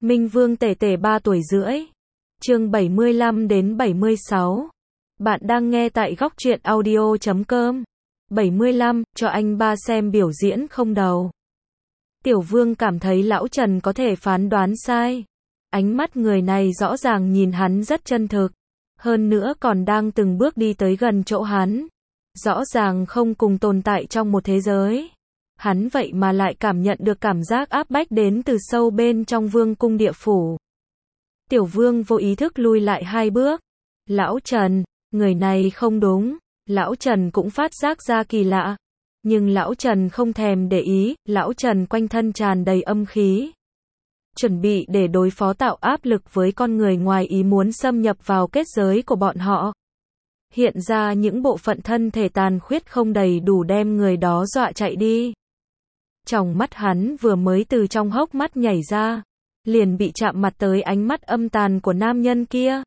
Minh Vương Tể Tể 3 tuổi rưỡi. Chương 75 đến 76. Bạn đang nghe tại góc truyện audio.com. 75, cho anh ba xem biểu diễn không đầu. Tiểu Vương cảm thấy lão Trần có thể phán đoán sai. Ánh mắt người này rõ ràng nhìn hắn rất chân thực. Hơn nữa còn đang từng bước đi tới gần chỗ hắn. Rõ ràng không cùng tồn tại trong một thế giới. Hắn vậy mà lại cảm nhận được cảm giác áp bách đến từ sâu bên trong vương cung địa phủ. Tiểu Vương vô ý thức lui lại 2 bước. Lão Trần, người này không đúng. Lão Trần cũng phát giác ra kỳ lạ. Nhưng lão Trần không thèm để ý, lão Trần quanh thân tràn đầy âm khí. Chuẩn bị để đối phó tạo áp lực với con người ngoài ý muốn xâm nhập vào kết giới của bọn họ. Hiện ra những bộ phận thân thể tàn khuyết không đầy đủ đem người đó dọa chạy đi. Tròng mắt hắn vừa mới từ trong hốc mắt nhảy ra, liền bị chạm mặt tới ánh mắt âm tàn của nam nhân kia.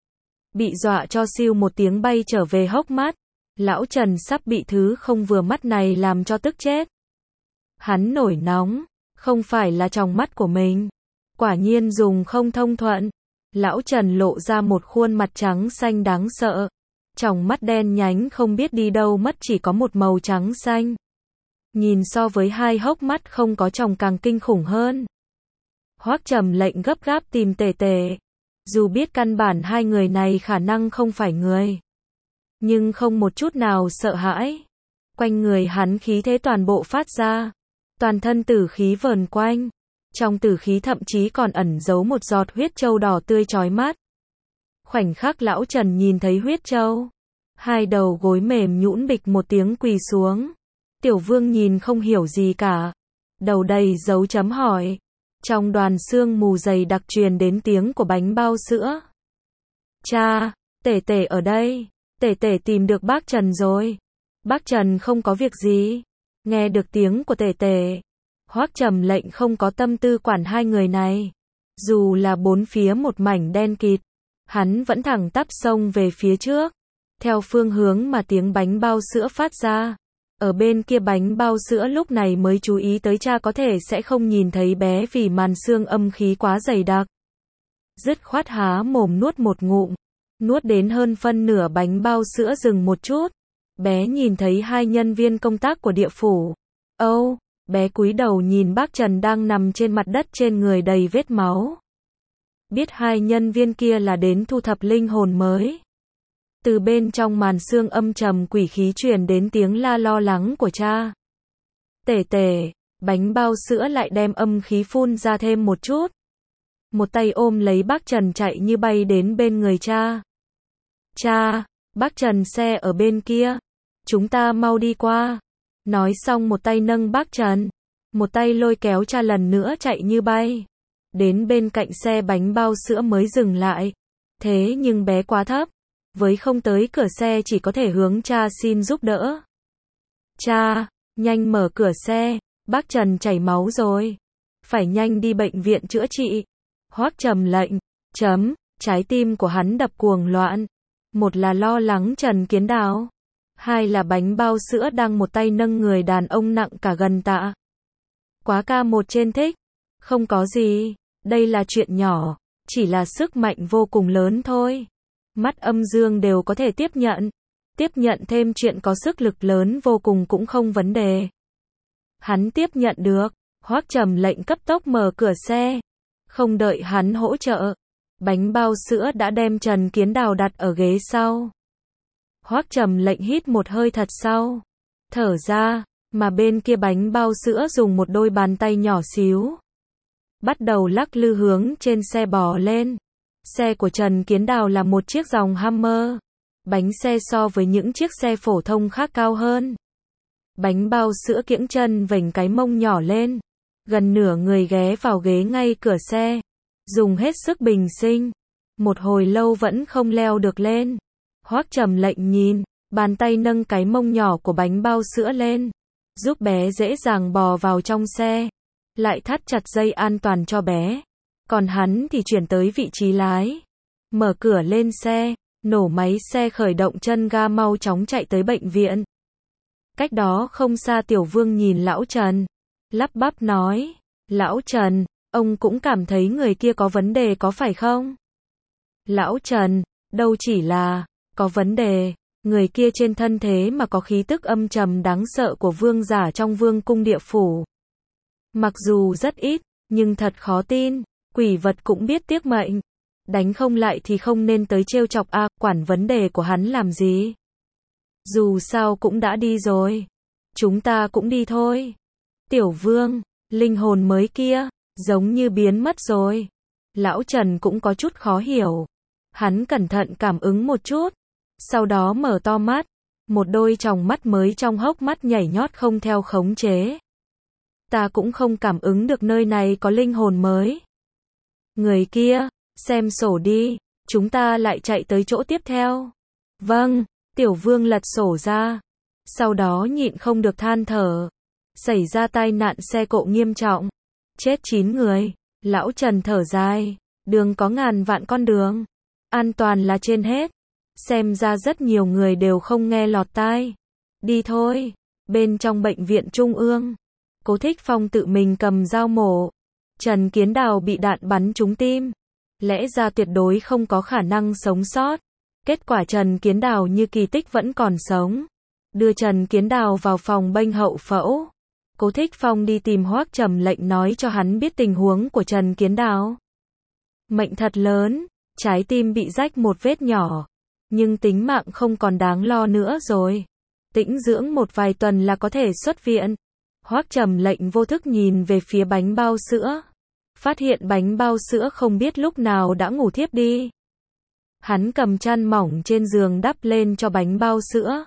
Bị dọa cho siêu một tiếng bay trở về hốc mắt. Lão Trần sắp bị thứ không vừa mắt này làm cho tức chết. Hắn nổi nóng, không phải là tròng mắt của mình. Quả nhiên dùng không thông thuận. Lão Trần lộ ra một khuôn mặt trắng xanh đáng sợ. Tròng mắt đen nhánh không biết đi đâu mất, chỉ có một màu trắng xanh. Nhìn so với 2 hốc mắt không có tròng càng kinh khủng hơn. Hoắc Trầm lệnh gấp gáp tìm Tể Tể. Dù biết căn bản 2 người này khả năng không phải người, nhưng không một chút nào sợ hãi. Quanh người hắn khí thế toàn bộ phát ra. Toàn thân tử khí vờn quanh. Trong tử khí thậm chí còn ẩn giấu một giọt huyết châu đỏ tươi chói mắt. Khoảnh khắc lão Trần nhìn thấy huyết châu, 2 đầu gối mềm nhũn bịch một tiếng quỳ xuống. Tiểu Vương nhìn không hiểu gì cả. Đầu đầy dấu chấm hỏi. Trong đoàn sương mù dày đặc truyền đến tiếng của bánh bao sữa. Cha, Tể Tể ở đây. Tể Tể tìm được bác Trần rồi. Bác Trần không có việc gì. Nghe được tiếng của Tể Tể, Hoắc Trầm lệnh không có tâm tư quản 2 người này. Dù là bốn phía một mảnh đen kịt, hắn vẫn thẳng tắp xông về phía trước, theo phương hướng mà tiếng bánh bao sữa phát ra. Ở bên kia bánh bao sữa lúc này mới chú ý tới cha có thể sẽ không nhìn thấy bé vì màn sương âm khí quá dày đặc. Dứt khoát há mồm nuốt một ngụm. Nuốt đến hơn phân nửa bánh bao sữa dừng một chút. Bé nhìn thấy 2 nhân viên công tác của địa phủ. Bé cúi đầu nhìn bác Trần đang nằm trên mặt đất trên người đầy vết máu. Biết 2 nhân viên kia là đến thu thập linh hồn mới. Từ bên trong màn sương âm trầm quỷ khí truyền đến tiếng la lo lắng của cha. Tể Tể, bánh bao sữa lại đem âm khí phun ra thêm một chút. Một tay ôm lấy bác Trần chạy như bay đến bên người cha. Cha, bác Trần xe ở bên kia. Chúng ta mau đi qua. Nói xong một tay nâng bác Trần. Một tay lôi kéo cha lần nữa chạy như bay. Đến bên cạnh xe bánh bao sữa mới dừng lại. Thế nhưng bé quá thấp. Với không tới cửa xe chỉ có thể hướng cha xin giúp đỡ. Cha, nhanh mở cửa xe. Bác Trần chảy máu rồi. Phải nhanh đi bệnh viện chữa trị. Hoắc Trầm lệnh. Trái tim của hắn đập cuồng loạn. Một là lo lắng Trần Kiến Đào. 2 là bánh bao sữa đang một tay nâng người đàn ông nặng cả gần tạ. Quá ca một trên thích. Không có gì. Đây là chuyện nhỏ. Chỉ là sức mạnh vô cùng lớn thôi. Mắt âm dương đều có thể tiếp nhận. Tiếp nhận thêm chuyện có sức lực lớn vô cùng cũng không vấn đề. Hắn tiếp nhận được. Hoắc Trầm lệnh cấp tốc mở cửa xe. Không đợi hắn hỗ trợ. Bánh bao sữa đã đem Trần Kiến Đào đặt ở ghế sau. Hoắc Trầm lệnh hít một hơi thật sâu. Thở ra, mà bên kia bánh bao sữa dùng một đôi bàn tay nhỏ xíu. Bắt đầu lắc lư hướng trên xe bò lên. Xe của Trần Kiến Đào là một chiếc dòng Hummer. Bánh xe so với những chiếc xe phổ thông khác cao hơn. Bánh bao sữa kiễng chân vểnh cái mông nhỏ lên. Gần nửa người ghé vào ghế ngay cửa xe. Dùng hết sức bình sinh. Một hồi lâu vẫn không leo được lên. Hoắc Trầm lệnh nhìn, bàn tay nâng cái mông nhỏ của bánh bao sữa lên. Giúp bé dễ dàng bò vào trong xe. Lại thắt chặt dây an toàn cho bé. Còn hắn thì chuyển tới vị trí lái. Mở cửa lên xe, nổ máy xe khởi động chân ga mau chóng chạy tới bệnh viện. Cách đó không xa Tiểu Vương nhìn lão Trần. Lắp bắp nói, lão Trần, Ông cũng cảm thấy người kia có vấn đề có phải không? Lão Trần, đâu chỉ là có vấn đề, người kia trên thân thế mà có khí tức âm trầm đáng sợ của vương giả trong vương cung địa phủ. Mặc dù rất ít, nhưng thật khó tin, quỷ vật cũng biết tiếc mệnh. Đánh không lại thì không nên tới trêu chọc a, quản vấn đề của hắn làm gì? Dù sao cũng đã đi rồi. Chúng ta cũng đi thôi. Tiểu Vương, linh hồn mới kia, giống như biến mất rồi. Lão Trần cũng có chút khó hiểu. Hắn cẩn thận cảm ứng một chút. Sau đó mở to mắt. Một đôi tròng mắt mới trong hốc mắt nhảy nhót không theo khống chế. Ta cũng không cảm ứng được nơi này có linh hồn mới. Người kia, xem sổ đi, chúng ta lại chạy tới chỗ tiếp theo. Vâng, Tiểu Vương lật sổ ra. Sau đó nhịn không được than thở. Xảy ra tai nạn xe cộ nghiêm trọng. Chết 9 người. Lão Trần thở dài. Đường có ngàn vạn con đường. An toàn là trên hết. Xem ra rất nhiều người đều không nghe lọt tai. Đi thôi. Bên trong bệnh viện trung ương, Cố Thích Phong tự mình cầm dao mổ. Trần Kiến Đào bị đạn bắn trúng tim. Lẽ ra tuyệt đối không có khả năng sống sót. Kết quả Trần Kiến Đào như kỳ tích vẫn còn sống. Đưa Trần Kiến Đào vào phòng bệnh hậu phẫu. Cố Thích Phong đi tìm Hoắc Trầm Lệnh nói cho hắn biết tình huống của Trần Kiến Đào. Mệnh thật lớn, trái tim bị rách một vết nhỏ. Nhưng tính mạng không còn đáng lo nữa rồi. Tĩnh dưỡng một vài tuần là có thể xuất viện. Hoắc Trầm Lệnh vô thức nhìn về phía bánh bao sữa. Phát hiện bánh bao sữa không biết lúc nào đã ngủ thiếp đi. Hắn cầm chăn mỏng trên giường đắp lên cho bánh bao sữa.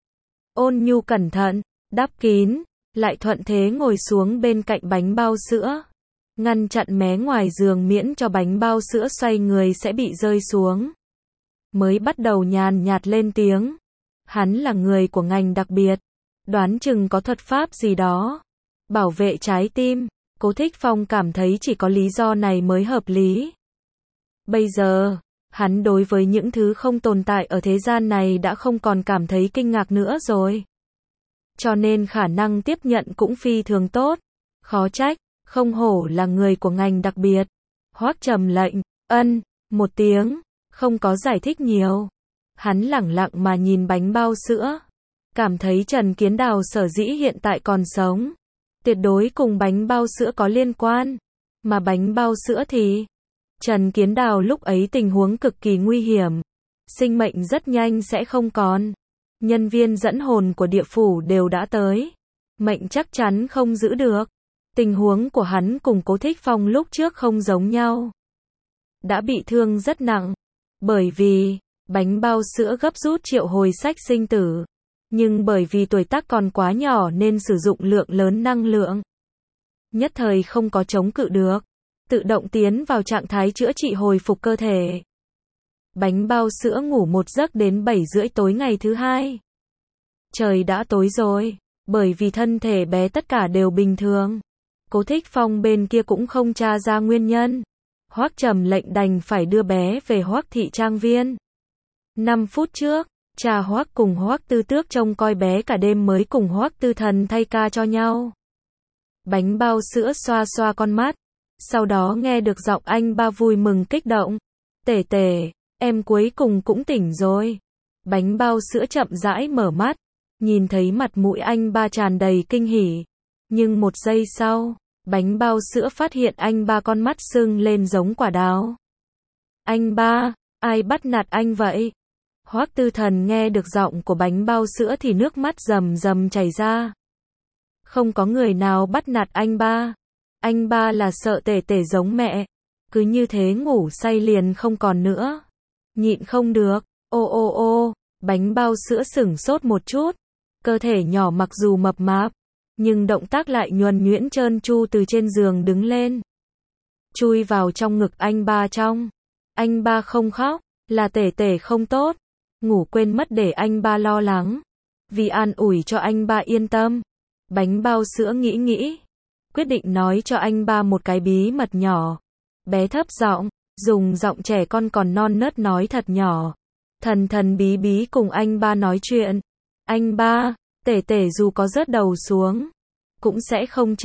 Ôn nhu cẩn thận, đắp kín, lại thuận thế ngồi xuống bên cạnh bánh bao sữa. Ngăn chặn mé ngoài giường miễn cho bánh bao sữa xoay người sẽ bị rơi xuống. Mới bắt đầu nhàn nhạt lên tiếng. Hắn là người của ngành đặc biệt. Đoán chừng có thuật pháp gì đó. Bảo vệ trái tim. Cố Thích Phong cảm thấy chỉ có lý do này mới hợp lý. Bây giờ, hắn đối với những thứ không tồn tại ở thế gian này đã không còn cảm thấy kinh ngạc nữa rồi. Cho nên khả năng tiếp nhận cũng phi thường tốt. Khó trách, không hổ là người của ngành đặc biệt. Hoắc Trầm Lệnh, một tiếng, không có giải thích nhiều. Hắn lẳng lặng mà nhìn bánh bao sữa. Cảm thấy Trần Kiến Đào sở dĩ hiện tại còn sống. Tuyệt đối cùng bánh bao sữa có liên quan. Mà bánh bao sữa thì... Trần Kiến Đào lúc ấy tình huống cực kỳ nguy hiểm. Sinh mệnh rất nhanh sẽ không còn. Nhân viên dẫn hồn của địa phủ đều đã tới. Mệnh chắc chắn không giữ được. Tình huống của hắn cùng Cố Thích Phong lúc trước không giống nhau. Đã bị thương rất nặng. Bởi vì, bánh bao sữa gấp rút triệu hồi sách sinh tử. Nhưng bởi vì tuổi tác còn quá nhỏ nên sử dụng lượng lớn năng lượng. Nhất thời không có chống cự được. Tự động tiến vào trạng thái chữa trị hồi phục cơ thể. Bánh bao sữa ngủ một giấc đến 7:30 tối ngày thứ hai. Trời đã tối rồi, bởi vì thân thể bé tất cả đều bình thường. Cố Thích Phong bên kia cũng không tra ra nguyên nhân. Hoắc Trầm Lệnh đành phải đưa bé về Hoắc thị trang viên. 5 phút trước, cha Hoắc cùng Hoắc Tư Tước trông coi bé cả đêm mới cùng Hoắc Tư Thần thay ca cho nhau. Bánh bao sữa xoa xoa con mắt. Sau đó nghe được giọng anh ba vui mừng kích động. Tể tể, em cuối cùng cũng tỉnh rồi. Bánh bao sữa chậm rãi mở mắt. Nhìn thấy mặt mũi anh ba tràn đầy kinh hỉ. Nhưng một giây sau, bánh bao sữa phát hiện anh ba con mắt sưng lên giống quả đào. Anh ba, ai bắt nạt anh vậy? Hoắc Tư Thần nghe được giọng của bánh bao sữa thì nước mắt rầm rầm chảy ra. Không có người nào bắt nạt anh ba. Anh ba là sợ tể tể giống mẹ. Cứ như thế ngủ say liền không còn nữa. Nhịn không được. Ô, bánh bao sữa sửng sốt một chút. Cơ thể nhỏ mặc dù mập mạp, nhưng động tác lại nhuần nhuyễn trơn tru từ trên giường đứng lên. Chui vào trong ngực anh ba trong. Anh ba không khóc, là tể tể không tốt. Ngủ quên mất để anh ba lo lắng. Vì an ủi cho anh ba yên tâm. Bánh bao sữa nghĩ. Quyết định nói cho anh ba một cái bí mật nhỏ. Bé thấp giọng, dùng giọng trẻ con còn non nớt nói thật nhỏ. Thần bí cùng anh ba nói chuyện. Anh ba, tể tể dù có rớt đầu xuống, cũng sẽ không chết.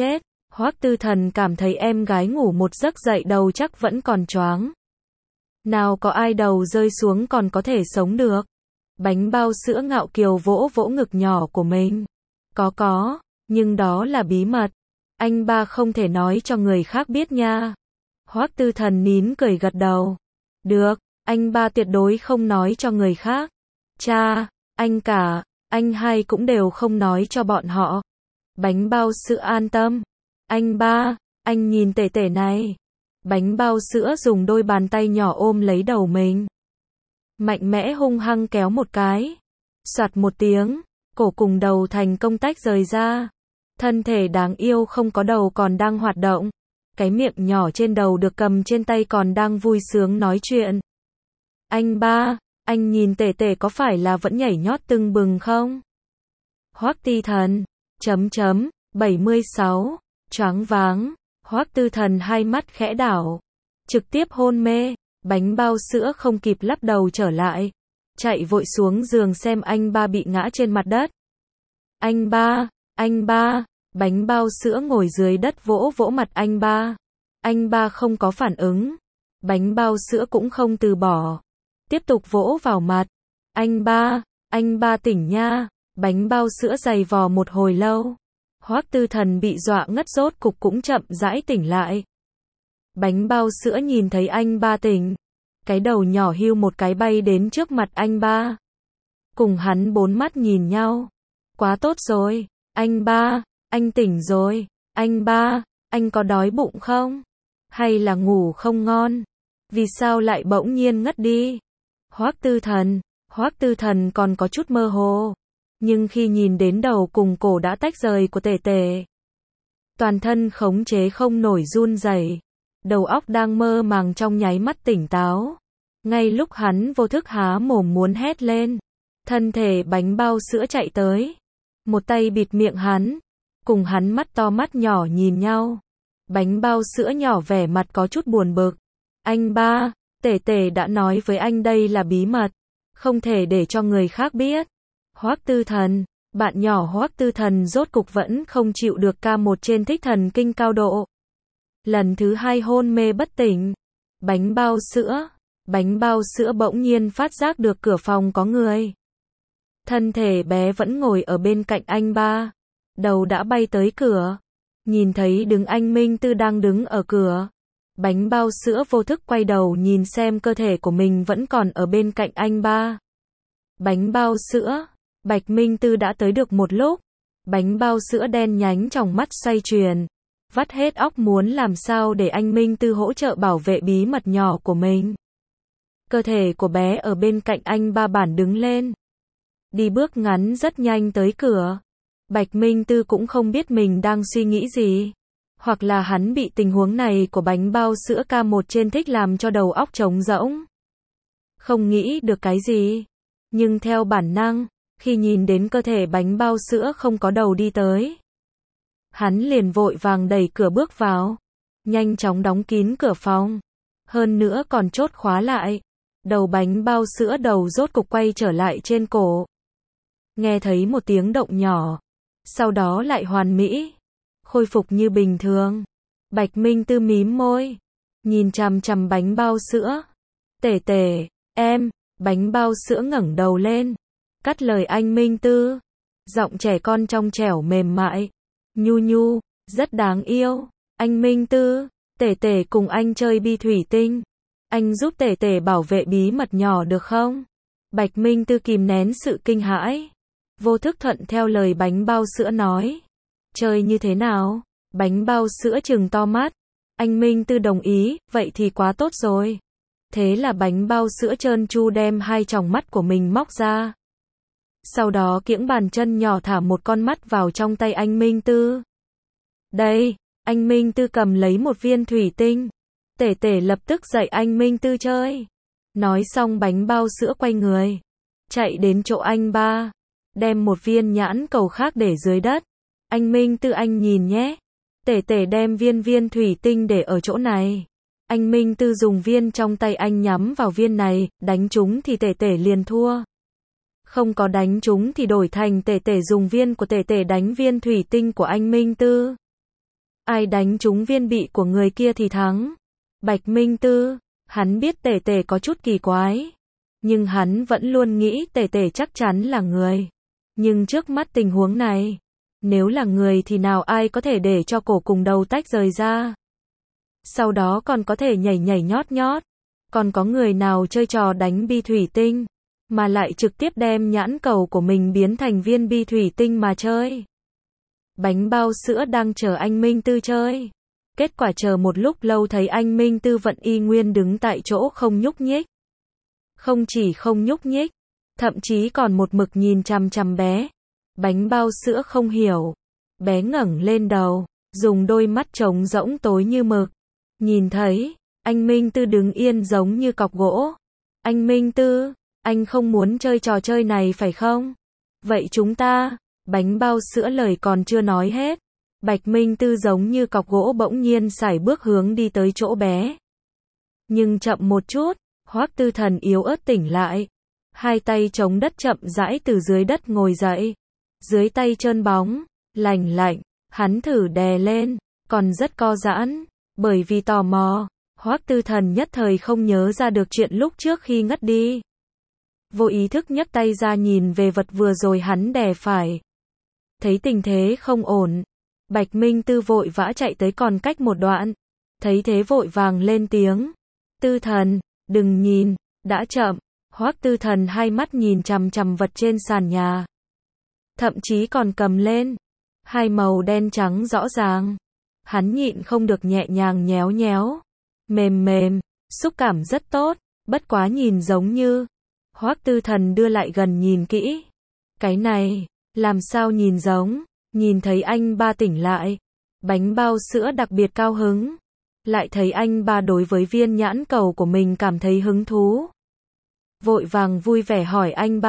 Hoắc Tư Thần cảm thấy em gái ngủ một giấc dậy đầu chắc vẫn còn choáng. Nào có ai đầu rơi xuống còn có thể sống được. Bánh bao sữa ngạo kiều vỗ vỗ ngực nhỏ của mình. Có, nhưng đó là bí mật. Anh ba không thể nói cho người khác biết nha. Hoắc Tư Thần nín cười gật đầu. Được, anh ba tuyệt đối không nói cho người khác. Cha, anh cả, anh hai cũng đều không nói cho bọn họ. Bánh bao sữa an tâm. Anh ba, anh nhìn tể tể này. Bánh bao sữa dùng đôi bàn tay nhỏ ôm lấy đầu mình. Mạnh mẽ hung hăng kéo một cái. Soạt một tiếng, cổ cùng đầu thành công tách rời ra. Thân thể đáng yêu không có đầu còn đang hoạt động. Cái miệng nhỏ trên đầu được cầm trên tay còn đang vui sướng nói chuyện. Anh ba, anh nhìn tể tể có phải là vẫn nhảy nhót tưng bừng không? Hoắc Tư Thần, 76, choáng váng, Hoắc Tư Thần hai mắt khẽ đảo, trực tiếp hôn mê, bánh bao sữa không kịp lắp đầu trở lại, chạy vội xuống giường xem anh ba bị ngã trên mặt đất. Anh ba, bánh bao sữa ngồi dưới đất vỗ vỗ mặt anh ba. Anh ba không có phản ứng, bánh bao sữa cũng không từ bỏ, tiếp tục vỗ vào mặt. Anh ba tỉnh nha, bánh bao sữa giày vò một hồi lâu. Hoắc Tư Thần bị dọa ngất rốt cục cũng chậm rãi tỉnh lại. Bánh bao sữa nhìn thấy anh ba tỉnh, cái đầu nhỏ hiu một cái bay đến trước mặt anh ba. Cùng hắn bốn mắt nhìn nhau. Quá tốt rồi, anh ba, anh tỉnh rồi. Anh ba, anh có đói bụng không? Hay là ngủ không ngon? Vì sao lại bỗng nhiên ngất đi? Hoắc Tư Thần còn có chút mơ hồ. Nhưng khi nhìn đến đầu cùng cổ đã tách rời của tể tể, toàn thân khống chế không nổi run rẩy, đầu óc đang mơ màng trong nháy mắt tỉnh táo. Ngay lúc hắn vô thức há mồm muốn hét lên, thân thể bánh bao sữa chạy tới, một tay bịt miệng hắn, cùng hắn mắt to mắt nhỏ nhìn nhau. Bánh bao sữa nhỏ vẻ mặt có chút buồn bực. Anh ba, tể tể đã nói với anh đây là bí mật, không thể để cho người khác biết. Hoắc Tư Thần, bạn nhỏ Hoắc Tư Thần rốt cục vẫn không chịu được ca một trên thích thần kinh cao độ. Lần thứ hai hôn mê bất tỉnh. Bánh bao sữa bỗng nhiên phát giác được cửa phòng có người. Thân thể bé vẫn ngồi ở bên cạnh anh ba, đầu đã bay tới cửa. Nhìn thấy đứng anh Minh Tư đang đứng ở cửa. Bánh bao sữa vô thức quay đầu nhìn xem cơ thể của mình vẫn còn ở bên cạnh anh ba. Bánh bao sữa, Bạch Minh Tư đã tới được một lúc. Bánh bao sữa đen nhánh trong mắt xoay chuyển, vắt hết óc muốn làm sao để anh Minh Tư hỗ trợ bảo vệ bí mật nhỏ của mình. Cơ thể của bé ở bên cạnh anh ba bản đứng lên, đi bước ngắn rất nhanh tới cửa. Bạch Minh Tư cũng không biết mình đang suy nghĩ gì, hoặc là hắn bị tình huống này của bánh bao sữa ca một trên thích làm cho đầu óc trống rỗng, không nghĩ được cái gì. Nhưng theo bản năng, khi nhìn đến cơ thể bánh bao sữa không có đầu đi tới, hắn liền vội vàng đẩy cửa bước vào, nhanh chóng đóng kín cửa phòng, hơn nữa còn chốt khóa lại. Đầu bánh bao sữa đầu rốt cục quay trở lại trên cổ. Nghe thấy một tiếng động nhỏ, sau đó lại hoàn mỹ, khôi phục như bình thường. Bạch Minh Tư mím môi, nhìn chằm chằm bánh bao sữa. Tể tể, em, bánh bao sữa ngẩng đầu lên, cắt lời anh Minh Tư. Giọng trẻ con trong trẻo mềm mại, nhu nhu, rất đáng yêu. Anh Minh Tư, tể tể cùng anh chơi bi thủy tinh. Anh giúp tể tể bảo vệ bí mật nhỏ được không? Bạch Minh Tư kìm nén sự kinh hãi, vô thức thuận theo lời bánh bao sữa nói. Chơi như thế nào? Bánh bao sữa trừng to mắt. Anh Minh Tư đồng ý, vậy thì quá tốt rồi. Thế là bánh bao sữa trơn tru đem hai tròng mắt của mình móc ra. Sau đó kiễng bàn chân nhỏ thả một con mắt vào trong tay anh Minh Tư. Đây, anh Minh Tư cầm lấy một viên thủy tinh. Tể tể lập tức dạy anh Minh Tư chơi. Nói xong bánh bao sữa quay người, chạy đến chỗ anh ba, đem một viên nhãn cầu khác để dưới đất. Anh Minh Tư anh nhìn nhé. Tể tể đem viên thủy tinh để ở chỗ này. Anh Minh Tư dùng viên trong tay anh nhắm vào viên này, đánh trúng thì tể tể liền thua. Không có đánh trúng thì đổi thành tể tể dùng viên của tể tể đánh viên thủy tinh của anh Minh Tư. Ai đánh trúng viên bị của người kia thì thắng. Bạch Minh Tư, hắn biết Tể Tể có chút kỳ quái, nhưng hắn vẫn luôn nghĩ Tể Tể chắc chắn là người. Nhưng trước mắt tình huống này, nếu là người thì nào ai có thể để cho cổ cùng đầu tách rời ra. Sau đó còn có thể nhảy nhảy nhót nhót. Còn có người nào chơi trò đánh bi thủy tinh, mà lại trực tiếp đem nhãn cầu của mình biến thành viên bi thủy tinh mà chơi. Bánh bao sữa đang chờ anh Minh Tư chơi. Kết quả chờ một lúc lâu thấy anh Minh Tư vẫn y nguyên đứng tại chỗ không nhúc nhích. Không chỉ không nhúc nhích, thậm chí còn một mực nhìn chằm chằm bé. Bánh bao sữa không hiểu. Bé ngẩng lên đầu, dùng đôi mắt trống rỗng tối như mực. Nhìn thấy, anh Minh Tư đứng yên giống như cọc gỗ. Anh Minh Tư, anh không muốn chơi trò chơi này phải không? Vậy chúng ta, bánh bao sữa lời còn chưa nói hết. Bạch Minh Tư giống như cọc gỗ bỗng nhiên sải bước hướng đi tới chỗ bé. Nhưng chậm một chút, Hoắc Tư Thần yếu ớt tỉnh lại. Hai tay chống đất chậm rãi từ dưới đất ngồi dậy. Dưới tay trơn bóng, lành lạnh, hắn thử đè lên, còn rất co giãn. Bởi vì tò mò, Hoắc Tư Thần nhất thời không nhớ ra được chuyện lúc trước khi ngất đi. Vô ý thức nhấc tay ra nhìn về vật vừa rồi hắn đè phải. Thấy tình thế không ổn, Bạch Minh Tư vội vã chạy tới còn cách một đoạn. Thấy thế vội vàng lên tiếng. Tư Thần, đừng nhìn, đã chậm. Hoắc Tư Thần hai mắt nhìn chằm chằm vật trên sàn nhà. Thậm chí còn cầm lên. Hai màu đen trắng rõ ràng. Hắn nhịn không được nhẹ nhàng nhéo nhéo. Mềm mềm, xúc cảm rất tốt, bất quá nhìn giống như. Hoắc Tư Thần đưa lại gần nhìn kỹ. Cái này, làm sao nhìn giống, nhìn thấy anh ba tỉnh lại. Bánh bao sữa đặc biệt cao hứng. Lại thấy anh ba đối với viên nhãn cầu của mình cảm thấy hứng thú. Vội vàng vui vẻ hỏi anh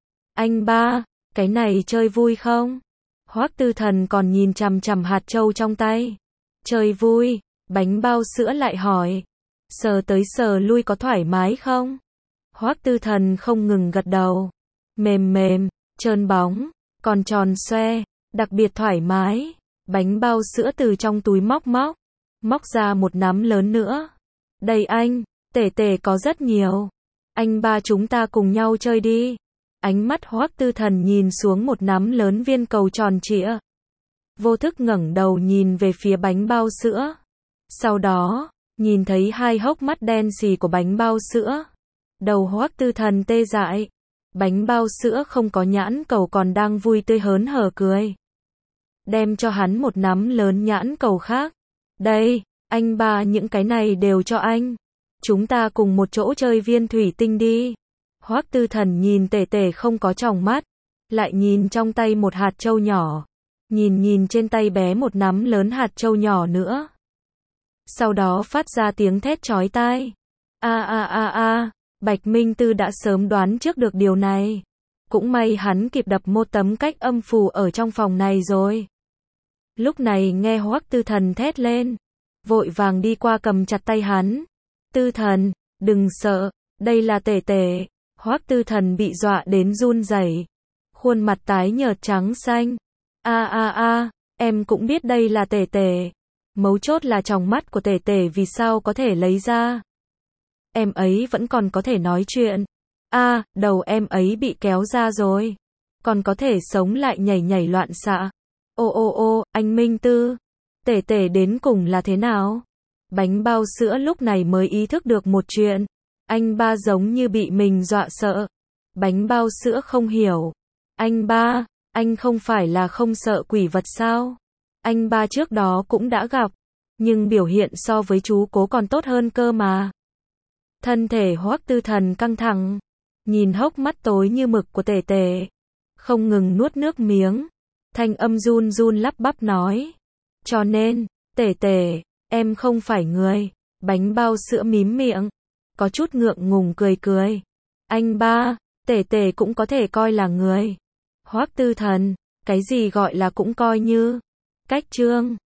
ba, cái này chơi vui không? Hoắc Tư Thần còn nhìn chằm chằm hạt châu trong tay. Chơi vui, bánh bao sữa lại hỏi. Sờ tới sờ lui có thoải mái không? Hoắc Tư Thần không ngừng gật đầu. Mềm mềm, trơn bóng, còn tròn xoe, đặc biệt thoải mái. Bánh bao sữa từ trong túi móc ra một nắm lớn nữa. Đây anh, Tể Tể có rất nhiều. Anh ba chúng ta cùng nhau chơi đi. Ánh mắt Hoắc Tư Thần nhìn xuống một nắm lớn viên cầu tròn trịa. Vô thức ngẩng đầu nhìn về phía bánh bao sữa. Sau đó, nhìn thấy hai hốc mắt đen xì của bánh bao sữa. Đầu Hoắc Tư Thần tê dại. Bánh bao sữa không có nhãn cầu còn đang vui tươi hớn hở cười. Đem cho hắn một nắm lớn nhãn cầu khác. Đây, anh ba những cái này đều cho anh. Chúng ta cùng một chỗ chơi viên thủy tinh đi. Hoắc Tư Thần nhìn Tể Tể không có tròng mắt. Lại nhìn trong tay một hạt châu nhỏ. Nhìn trên tay bé một nắm lớn hạt châu nhỏ nữa. Sau đó phát ra tiếng thét chói tai. Bạch Minh Tư đã sớm đoán trước được điều này. Cũng may hắn kịp đập một tấm cách âm phù ở trong phòng này rồi. Lúc này nghe Hoắc Tư Thần thét lên. Vội vàng đi qua cầm chặt tay hắn. Tư Thần, đừng sợ, đây là Tể Tể. Hoắc Tư Thần bị dọa đến run rẩy. Khuôn mặt tái nhợt trắng xanh. Em cũng biết đây là Tể Tể. Mấu chốt là tròng mắt của Tể Tể vì sao có thể lấy ra. Em ấy vẫn còn có thể nói chuyện. Đầu em ấy bị kéo ra rồi. Còn có thể sống lại nhảy nhảy loạn xạ. Anh Minh Tư. Tể Tể đến cùng là thế nào? Bánh bao sữa lúc này mới ý thức được một chuyện. Anh ba giống như bị mình dọa sợ. Bánh bao sữa không hiểu. Anh ba, anh không phải là không sợ quỷ vật sao? Anh ba trước đó cũng đã gặp. Nhưng biểu hiện so với chú Cố còn tốt hơn cơ mà. Thân thể Hoắc Tư Thần căng thẳng. Nhìn hốc mắt tối như mực của Tể Tể. Không ngừng nuốt nước miếng. Thanh âm run run lắp bắp nói. Cho nên, Tể Tể, em không phải người. Bánh bao sữa mím miệng. Có chút ngượng ngùng cười. Anh ba, Tể Tể cũng có thể coi là người. Hoắc Tư Thần, cái gì gọi là cũng coi như. Cách chương.